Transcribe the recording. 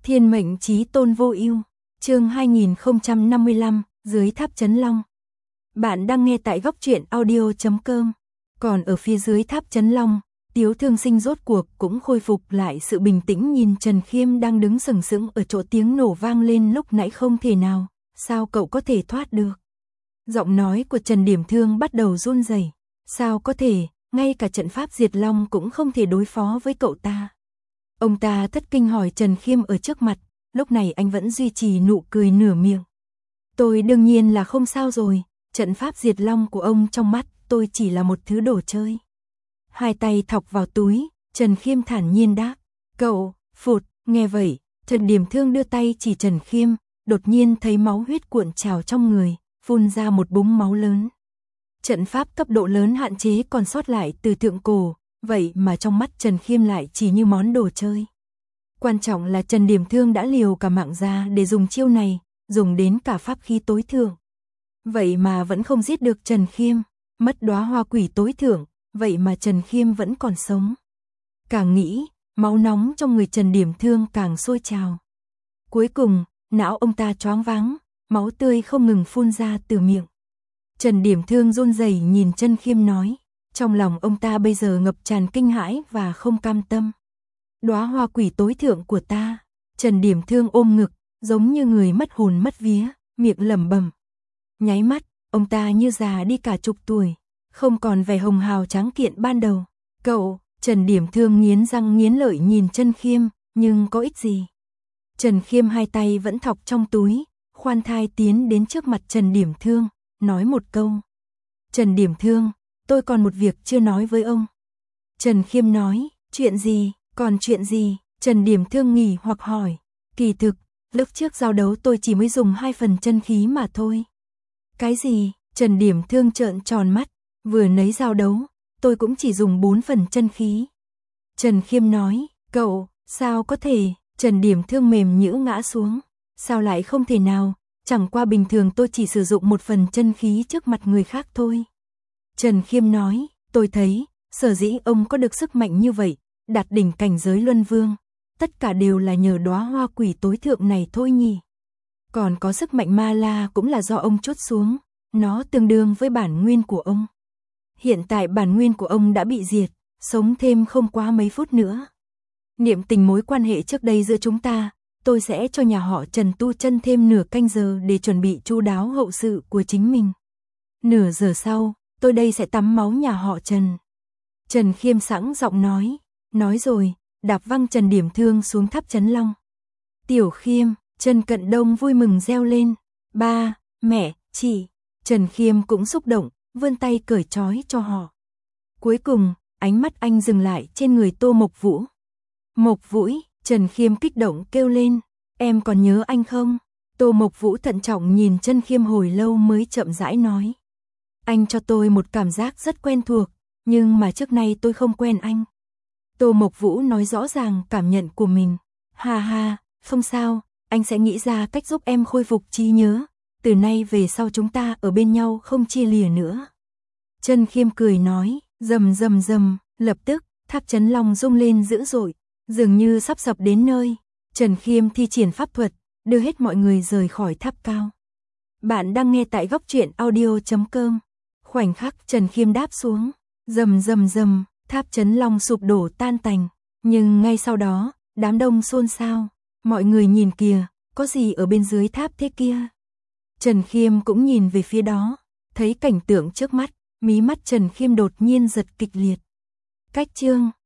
Thiên mệnh chí tôn vô ưu, chương 2055, dưới tháp Chấn Long. Bạn đang nghe tại góc truyện audio.com. Còn ở phía dưới tháp Chấn Long, Tiếu Thương Sinh rốt cuộc cũng khôi phục lại sự bình tĩnh, nhìn Trần Khiêm đang đứng sừng sững ở chỗ tiếng nổ vang lên lúc nãy. Không thể nào, sao cậu có thể thoát được? Giọng nói của Trần Điểm Thương bắt đầu run rẩy. Sao có thể, ngay cả trận pháp diệt long cũng không thể đối phó với cậu ta. Ông ta thất kinh hỏi Trần Khiêm ở trước mặt, lúc này anh vẫn duy trì nụ cười nửa miệng. Tôi đương nhiên là không sao rồi, trận pháp diệt long của ông trong mắt tôi chỉ là một thứ đồ chơi. Hai tay thọc vào túi, Trần Khiêm thản nhiên đáp. Cậu, phụt, nghe vậy, Trần Điểm Thương đưa tay chỉ Trần Khiêm, đột nhiên thấy máu huyết cuộn trào trong người, phun ra một búng máu lớn. Trận pháp cấp độ lớn hạn chế còn sót lại từ thượng cổ, vậy mà trong mắt Trần Khiêm lại chỉ như món đồ chơi. Quan trọng là Trần Điểm Thương đã liều cả mạng ra để dùng chiêu này, dùng đến cả pháp khí tối thượng. Vậy mà vẫn không giết được Trần Khiêm, mất đóa hoa quỷ tối thượng, vậy mà Trần Khiêm vẫn còn sống. Càng nghĩ, máu nóng trong người Trần Điểm Thương càng sôi trào. Cuối cùng, não ông ta choáng váng, máu tươi không ngừng phun ra từ miệng. Trần Điểm Thương run rẩy nhìn Trần Khiêm nói, trong lòng ông ta bây giờ ngập tràn kinh hãi và không cam tâm. Đóa hoa quỷ tối thượng của ta. Trần Điểm Thương ôm ngực, giống như người mất hồn mất vía, miệng lẩm bẩm. Nháy mắt, ông ta như già đi cả chục tuổi, không còn vẻ hồng hào tráng kiện ban đầu. Cậu, Trần Điểm Thương nghiến răng nghiến lợi nhìn Trần Khiêm, nhưng có ích gì? Trần Khiêm hai tay vẫn thọc trong túi, khoan thai tiến đến trước mặt Trần Điểm Thương, nói một câu. Trần Điểm Thương, tôi còn một việc chưa nói với ông. Trần Khiêm nói, chuyện gì, còn chuyện gì? Trần Điểm Thương nghỉ hoặc hỏi. Kỳ thực, lúc trước giao đấu tôi chỉ mới dùng 2 phần chân khí mà thôi. Cái gì? Trần Điểm Thương trợn tròn mắt, vừa nấy giao đấu, tôi cũng chỉ dùng 4 phần chân khí. Trần Khiêm nói, cậu, sao có thể? Trần Điểm Thương mềm nhũu ngã xuống. Sao lại không thể nào, chẳng qua bình thường tôi chỉ sử dụng 1 phần chân khí trước mặt người khác thôi. Trần Khiêm nói, tôi thấy, sở dĩ ông có được sức mạnh như vậy, đạt đỉnh cảnh giới Luân Vương, tất cả đều là nhờ đóa hoa quỷ tối thượng này thôi nhỉ. Còn có sức mạnh ma la cũng là do ông chốt xuống, nó tương đương với bản nguyên của ông. Hiện tại bản nguyên của ông đã bị diệt, sống thêm không quá mấy phút nữa. Niệm tình mối quan hệ trước đây giữa chúng ta, tôi sẽ cho nhà họ Trần tu chân thêm nửa canh giờ để chuẩn bị chu đáo hậu sự của chính mình. Nửa giờ sau, tôi đây sẽ tắm máu nhà họ Trần. Trần Khiêm sẵn giọng nói rồi, đạp văng Trần Điểm Thương xuống tháp Chấn Long. Tiểu Khiêm, Trần Cận Đông vui mừng reo lên. Ba, mẹ, chị. Trần Khiêm cũng xúc động, vươn tay cởi trói cho họ. Cuối cùng, ánh mắt anh dừng lại trên người Tô Mộc Vũ. Mộc Vũ, Trần Khiêm kích động kêu lên, em còn nhớ anh không? Tô Mộc Vũ thận trọng nhìn Trần Khiêm hồi lâu mới chậm rãi nói. Anh cho tôi một cảm giác rất quen thuộc, nhưng mà trước nay tôi không quen anh. Tô Mộc Vũ nói rõ ràng cảm nhận của mình. Ha ha, không sao, anh sẽ nghĩ ra cách giúp em khôi phục trí nhớ. Từ nay về sau chúng ta ở bên nhau không chia lìa nữa. Trần Khiêm cười nói, rầm rầm rầm, lập tức, tháp Chấn Long rung lên dữ dội, dường như sắp sập đến nơi. Trần Khiêm thi triển pháp thuật, đưa hết mọi người rời khỏi tháp cao. Bạn đang nghe tại góc truyện audio.com. Khoảnh khắc Trần Khiêm đáp xuống, rầm rầm rầm, tháp Chấn Long sụp đổ tan tành. Nhưng ngay sau đó, đám đông xôn xao. Mọi người nhìn kìa, có gì ở bên dưới tháp thế kia? Trần Khiêm cũng nhìn về phía đó, thấy cảnh tượng trước mắt, mí mắt Trần Khiêm đột nhiên giật kịch liệt. Cách chương